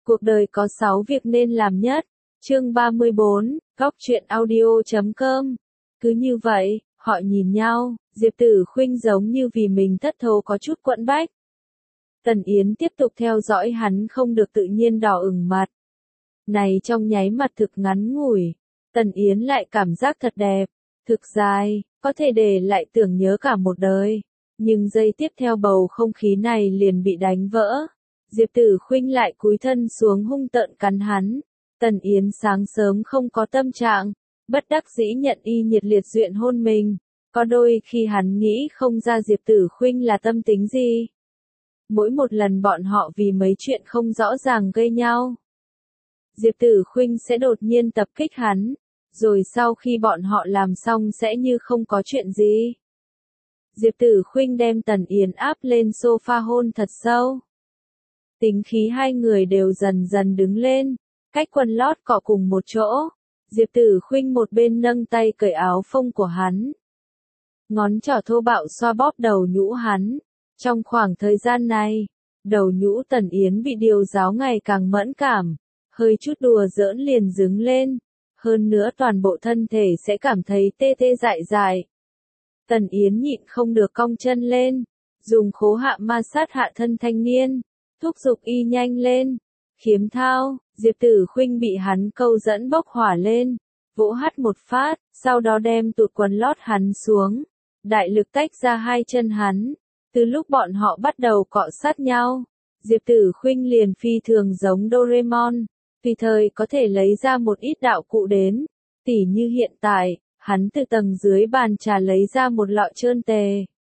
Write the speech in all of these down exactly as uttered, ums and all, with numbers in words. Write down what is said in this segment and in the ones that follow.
Cuộc đời có sáu việc nên làm nhất. Chương ba mươi bốn, góc truyện audio chấm com. Cứ như vậy, họ nhìn nhau, Diệp Tử Khuynh giống như vì mình thất thố có chút quẫn bách. Tần Yến tiếp tục theo dõi hắn không được tự nhiên đỏ ửng mặt. Này trong nháy mặt thực ngắn ngủi, Tần Yến lại cảm giác thật đẹp, thực dài, có thể để lại tưởng nhớ cả một đời. Nhưng giây tiếp theo bầu không khí này liền bị đánh vỡ. Diệp Tử Khuynh lại cúi thân xuống hung tợn cắn hắn. Tần Yến sáng sớm không có tâm trạng, bất đắc dĩ nhận y nhiệt liệt duyện hôn mình. Có đôi khi hắn nghĩ không ra Diệp Tử Khuynh là tâm tính gì. Mỗi một lần bọn họ vì mấy chuyện không rõ ràng gây nhau, Diệp Tử Khuynh sẽ đột nhiên tập kích hắn, rồi sau khi bọn họ làm xong sẽ như không có chuyện gì. Diệp Tử Khuynh đem Tần Yến áp lên sofa hôn thật sâu. Tính khí hai người đều dần dần đứng lên, cách quần lót cọ cùng một chỗ. Diệp Tử Khuynh một bên nâng tay cởi áo phông của hắn, ngón trỏ thô bạo xoa bóp đầu nhũ hắn. Trong khoảng thời gian này, đầu nhũ Tần Yến bị điều giáo ngày càng mẫn cảm, hơi chút đùa giỡn liền dứng lên, hơn nữa toàn bộ thân thể sẽ cảm thấy tê tê dại dại. Tần Yến nhịn không được cong chân lên, dùng khố hạ ma sát hạ thân thanh niên, thúc giục y nhanh lên. Khiếm thao, Diệp Tử Khuynh bị hắn câu dẫn bốc hỏa lên, vỗ hắt một phát, sau đó đem tụt quần lót hắn xuống, đại lực tách ra hai chân hắn. Từ lúc bọn họ bắt đầu cọ sát nhau, Diệp Tử Khuynh liền phi thường giống Doraemon, tùy thời có thể lấy ra một ít đạo cụ đến, tỉ như hiện tại, hắn từ tầng dưới bàn trà lấy ra một lọ trơn tề.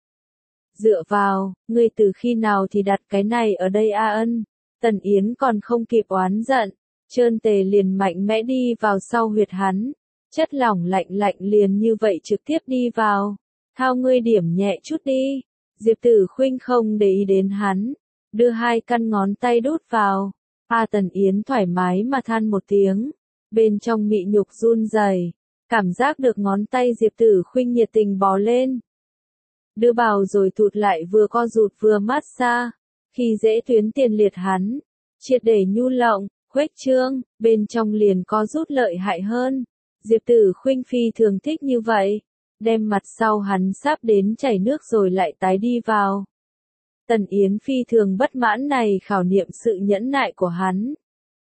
Dựa vào, ngươi từ khi nào thì đặt cái này ở đây a ân? Tần Yến còn không kịp oán giận, trơn tề liền mạnh mẽ đi vào sau huyệt hắn, chất lỏng lạnh lạnh liền như vậy trực tiếp đi vào. Thao ngươi điểm nhẹ chút đi. Diệp Tử Khuynh không để ý đến hắn, đưa hai căn ngón tay đút vào. A Tần Yến thoải mái mà than một tiếng, bên trong mị nhục run rẩy, cảm giác được ngón tay Diệp Tử Khuynh nhiệt tình bò lên. Đưa vào rồi thụt lại vừa co rụt vừa mát xa, khi dễ tuyến tiền liệt hắn, triệt để nhu lộng, khuếch trương, bên trong liền co rút lợi hại hơn. Diệp Tử Khuynh phi thường thích như vậy, đem mặt sau hắn sắp đến chảy nước rồi lại tái đi vào. Tần Yến phi thường bất mãn này khảo nghiệm sự nhẫn nại của hắn.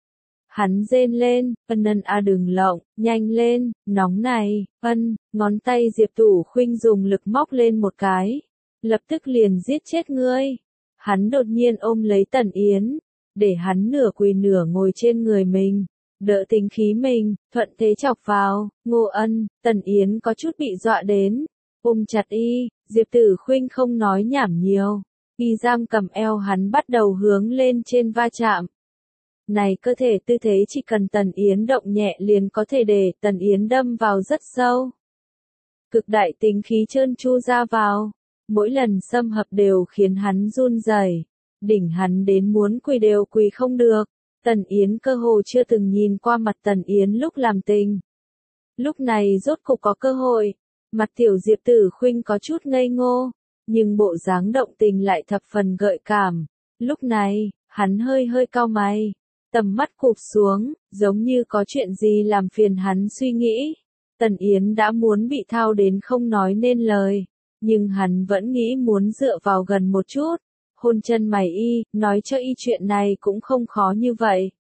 Hắn rên lên, ân ân a đừng lộng, nhanh lên, nóng này, ân, ngón tay Diệp Tử Khuynh dùng lực móc lên một cái, lập tức liền giết chết ngươi. Hắn đột nhiên ôm lấy Tần Yến, để hắn nửa quỳ nửa ngồi trên người mình, đỡ tính khí mình, thuận thế chọc vào. Ngô Ân, Tần Yến có chút bị dọa đến, ôm chặt y. Diệp Tử Khuynh không nói nhảm nhiều, y giam cầm eo hắn bắt đầu hướng lên trên va chạm. Này cơ thể tư thế chỉ cần Tần Yến động nhẹ liền có thể để Tần Yến đâm vào rất sâu. Cực đại tính khí trơn tru ra vào, mỗi lần xâm hợp đều khiến hắn run rẩy, đỉnh hắn đến muốn quỳ đều quỳ không được. Tần Yến cơ hồ chưa từng nhìn qua mặt Tần Yến lúc làm tình. Lúc này rốt cục có cơ hội, mặt tiểu Diệp Tử Khuynh có chút ngây ngô, nhưng bộ dáng động tình lại thập phần gợi cảm. Lúc này, hắn hơi hơi cau mày, tầm mắt cụp xuống, giống như có chuyện gì làm phiền hắn suy nghĩ. Tần Yến đã muốn bị thao đến không nói nên lời, nhưng hắn vẫn nghĩ muốn dựa vào gần một chút, hôn chân mày y, nói cho y chuyện này cũng không khó như vậy.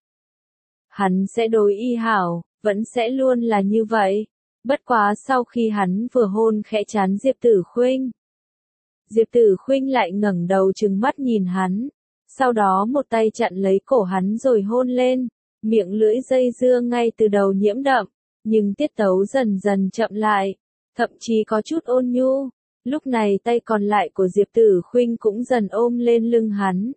Hắn sẽ đối y hảo, vẫn sẽ luôn là như vậy. Bất quá sau khi hắn vừa hôn khẽ chán Diệp Tử Khuynh, Diệp Tử Khuynh lại ngẩng đầu trừng mắt nhìn hắn, sau đó một tay chặn lấy cổ hắn rồi hôn lên, miệng lưỡi dây dưa ngay từ đầu nhiễm đậm, nhưng tiết tấu dần dần chậm lại, thậm chí có chút ôn nhu. Lúc này tay còn lại của Diệp Tử Khuynh cũng dần ôm lên lưng hắn.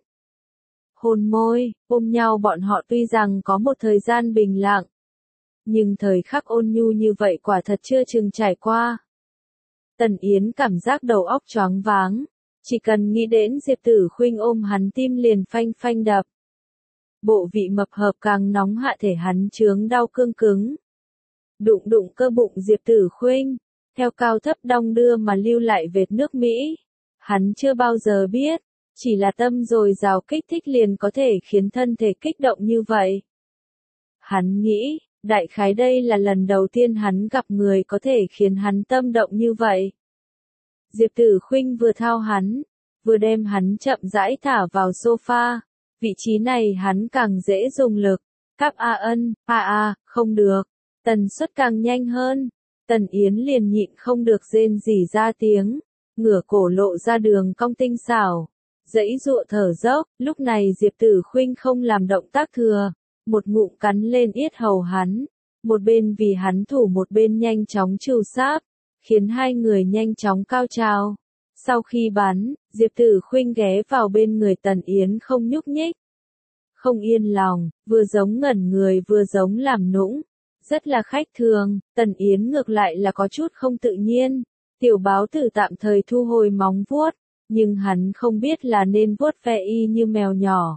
Hôn môi, ôm nhau bọn họ tuy rằng có một thời gian bình lặng, nhưng thời khắc ôn nhu như vậy quả thật chưa chừng trải qua. Tần Yến cảm giác đầu óc choáng váng, chỉ cần nghĩ đến Diệp Tử Khuynh ôm hắn tim liền phanh phanh đập. Bộ vị mập hợp càng nóng hạ thể hắn chướng đau cương cứng. Đụng đụng cơ bụng Diệp Tử Khuynh, theo cao thấp đong đưa mà lưu lại vệt nước Mỹ. Hắn chưa bao giờ biết, Chỉ là tâm dồi dào kích thích liền có thể khiến thân thể kích động như vậy. Hắn nghĩ, đại khái đây là lần đầu tiên hắn gặp người có thể khiến hắn tâm động như vậy. Diệp Tử Khuynh vừa thao hắn, vừa đem hắn chậm rãi thả vào sofa. Vị trí này hắn càng dễ dùng lực. Cáp a ân, a a, không được. Tần suất càng nhanh hơn. Tần Yến liền nhịn không được rên rỉ ra tiếng. Ngửa cổ lộ ra đường cong tinh xảo. Dãy dụa thở dốc, lúc này Diệp Tử Khuynh không làm động tác thừa. Một ngụm cắn lên yết hầu hắn. Một bên vì hắn thủ một bên nhanh chóng trù sáp. Khiến hai người nhanh chóng cao trào. Sau khi bắn, Diệp Tử Khuynh ghé vào bên người Tần Yến không nhúc nhích. Không yên lòng, vừa giống ngẩn người vừa giống làm nũng. Rất là khách thường, Tần Yến ngược lại là có chút không tự nhiên. Tiểu báo tử tạm thời thu hồi móng vuốt, nhưng hắn không biết là nên vuốt ve y như mèo nhỏ.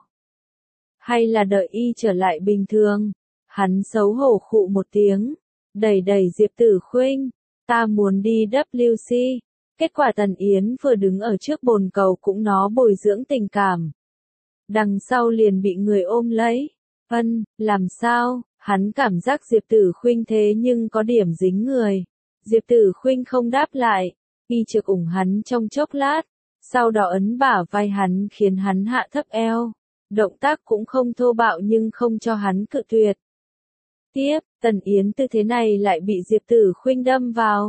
Hay là đợi y trở lại bình thường. Hắn xấu hổ khụ một tiếng, đẩy đẩy Diệp Tử Khuynh, ta muốn đi W C. Kết quả Tần Yến vừa đứng ở trước bồn cầu cũng nó bồi dưỡng tình cảm. Đằng sau liền bị người ôm lấy. Ân, làm sao? Hắn cảm giác Diệp Tử Khuynh thế nhưng có điểm dính người. Diệp Tử Khuynh không đáp lại, y trực ủng hắn trong chốc lát, sau đó ấn bả vai hắn khiến hắn hạ thấp eo. Động tác cũng không thô bạo nhưng không cho hắn cự tuyệt. Tiếp, Tần Yến tư thế này lại bị Diệp Tử Khuynh đâm vào.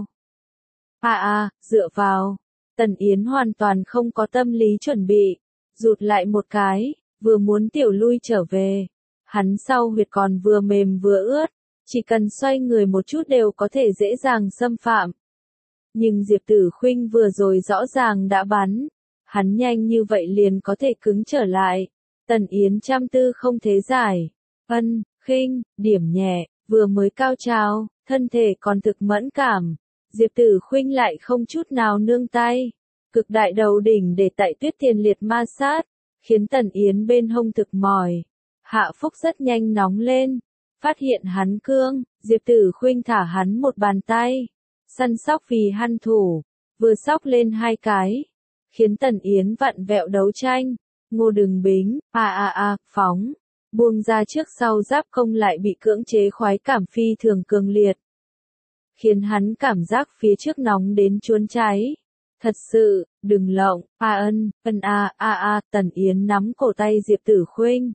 À à, dựa vào. Tần Yến hoàn toàn không có tâm lý chuẩn bị. Rụt lại một cái, vừa muốn tiểu lui trở về. Hắn sau huyệt còn vừa mềm vừa ướt. Chỉ cần xoay người một chút đều có thể dễ dàng xâm phạm. Nhưng Diệp Tử Khuynh vừa rồi rõ ràng đã bắn. Hắn nhanh như vậy liền có thể cứng trở lại. Tần Yến chăm tư không thế giải. Ân, khinh, điểm nhẹ, vừa mới cao trào, thân thể còn thực mẫn cảm. Diệp Tử Khuynh lại không chút nào nương tay. Cực đại đầu đỉnh để tại tuyết tiền liệt ma sát, khiến Tần Yến bên hông thực mỏi. Hạ phúc rất nhanh nóng lên. Phát hiện hắn cương, Diệp Tử Khuynh thả hắn một bàn tay. Săn sóc vì hắn thủ, vừa sóc lên hai cái. Khiến Tần Yến vặn vẹo đấu tranh. Ngô Đừng Bính, a a a, phóng. Buông ra trước sau giáp công lại bị cưỡng chế khoái cảm phi thường cường liệt. Khiến hắn cảm giác phía trước nóng đến chuôn cháy. Thật sự, đừng lộng, a ân, ân a, a a, Tần Yến nắm cổ tay Diệp Tử Khuynh.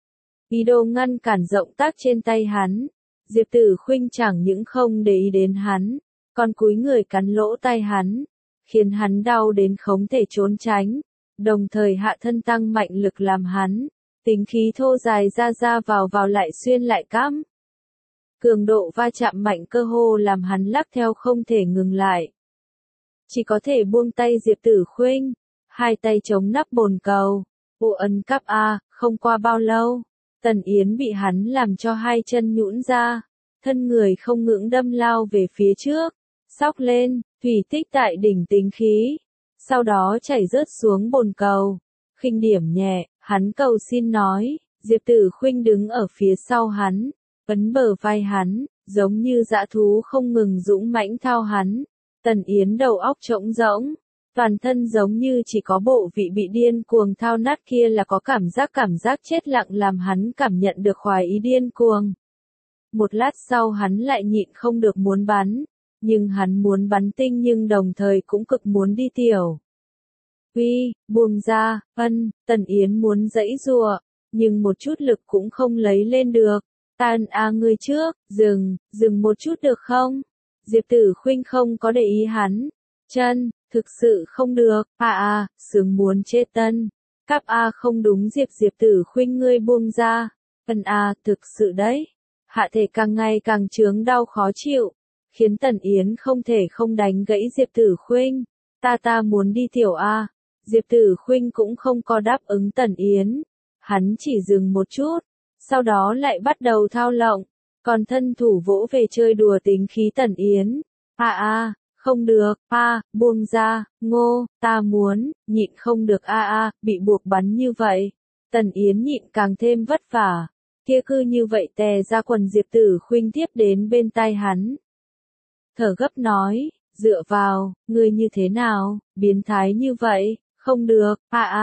Ý đồ ngăn cản động tác trên tay hắn. Diệp Tử Khuynh chẳng những không để ý đến hắn, còn cúi người cắn lỗ tai hắn. Khiến hắn đau đến không thể trốn tránh. Đồng thời hạ thân tăng mạnh lực làm hắn. Tính khí thô dài ra ra vào vào lại xuyên lại cắm. Cường độ va chạm mạnh cơ hồ làm hắn lắc theo không thể ngừng lại. Chỉ có thể buông tay Diệp Tử Khuynh. Hai tay chống nắp bồn cầu. Bộ ấn cắp A, không qua bao lâu. Tần Yến bị hắn làm cho hai chân nhũn ra. Thân người không ngưỡng đâm lao về phía trước. Sóc lên, thủy tích tại đỉnh tính khí. Sau đó chảy rớt xuống bồn cầu. Khinh điểm nhẹ, hắn cầu xin nói. Diệp Tử Khuynh đứng ở phía sau hắn. Ấn bờ vai hắn, giống như dã thú không ngừng dũng mãnh thao hắn. Tần Yến đầu óc trống rỗng. Toàn thân giống như chỉ có bộ vị bị điên cuồng thao nát kia là có cảm giác cảm giác chết lặng làm hắn cảm nhận được khoái ý điên cuồng. Một lát sau hắn lại nhịn không được muốn bắn. Nhưng hắn muốn bắn tinh nhưng đồng thời cũng cực muốn đi tiểu. Uy, buông ra, ân, Tần Yến muốn giãy giụa, nhưng một chút lực cũng không lấy lên được. Tan a à ngươi trước, dừng, dừng một chút được không? Diệp Tử Khuynh không có để ý hắn. Chân, thực sự không được, a à a, à, sướng muốn chết tân. Cáp a à không đúng Diệp Diệp Tử Khuynh ngươi buông ra. Ân a, à, thực sự đấy. Hạ thể càng ngày càng chướng đau khó chịu. Khiến Tần Yến không thể không đánh gãy Diệp Tử Khuynh. Ta ta muốn đi tiểu a. Diệp Tử Khuynh cũng không có đáp ứng Tần Yến. Hắn chỉ dừng một chút. Sau đó lại bắt đầu thao lộng. Còn thân thủ vỗ về chơi đùa tính khí Tần Yến. À à, không được, a, à, buông ra, ngô, ta muốn, nhịn không được a à, a, à, bị buộc bắn như vậy. Tần Yến nhịn càng thêm vất vả. Kia cư như vậy tè ra quần Diệp Tử Khuynh tiếp đến bên tai hắn. Thở gấp nói, dựa vào, ngươi như thế nào, biến thái như vậy, không được, a à, a, à,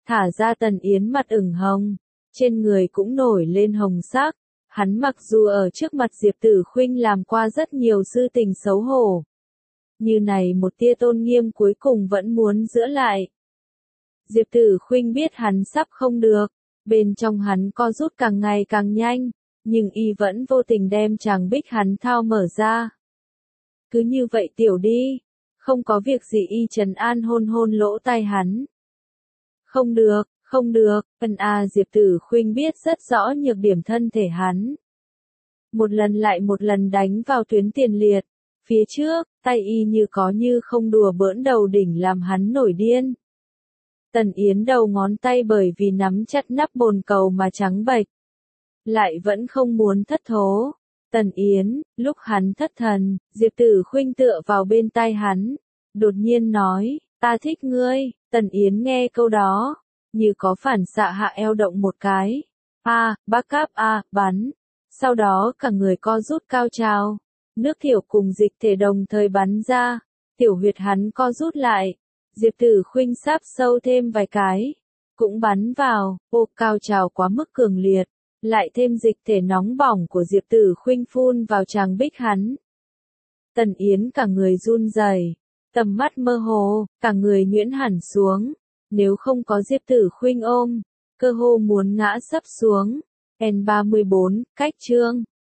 Thả ra Tần Yến mặt ửng hồng, trên người cũng nổi lên hồng sắc. Hắn mặc dù ở trước mặt Diệp Tử Khuynh làm qua rất nhiều sự tình xấu hổ. Như này một tia tôn nghiêm cuối cùng vẫn muốn giữ lại. Diệp Tử Khuynh biết hắn sắp không được, bên trong hắn co rút càng ngày càng nhanh, nhưng y vẫn vô tình đem chàng bích hắn thao mở ra. Cứ như vậy tiểu đi, không có việc gì y trấn an hôn hôn lỗ tai hắn. Không được, không được, ân a Diệp Tử Khuynh biết rất rõ nhược điểm thân thể hắn. Một lần lại một lần đánh vào tuyến tiền liệt, phía trước, tay y như có như không đùa bỡn đầu đỉnh làm hắn nổi điên. Tần Yến đầu ngón tay bởi vì nắm chặt nắp bồn cầu mà trắng bệch. Lại vẫn không muốn thất thố. Tần Yến, lúc hắn thất thần, Diệp Tử Khuynh tựa vào bên tai hắn. Đột nhiên nói, ta thích ngươi. Tần Yến nghe câu đó, như có phản xạ hạ eo động một cái. A, bác cáp A, bắn. Sau đó cả người co rút cao trào. Nước tiểu cùng dịch thể đồng thời bắn ra. Tiểu huyệt hắn co rút lại. Diệp Tử Khuynh sáp sâu thêm vài cái. Cũng bắn vào, ô cao trào quá mức cường liệt. Lại thêm dịch thể nóng bỏng của Diệp Tử Khuynh phun vào tràng bích hắn. Tần Yến cả người run rẩy, tầm mắt mơ hồ, cả người nhuyễn hẳn xuống. Nếu không có Diệp Tử Khuynh ôm, cơ hồ muốn ngã sấp xuống. N ba mươi bốn, cách chương.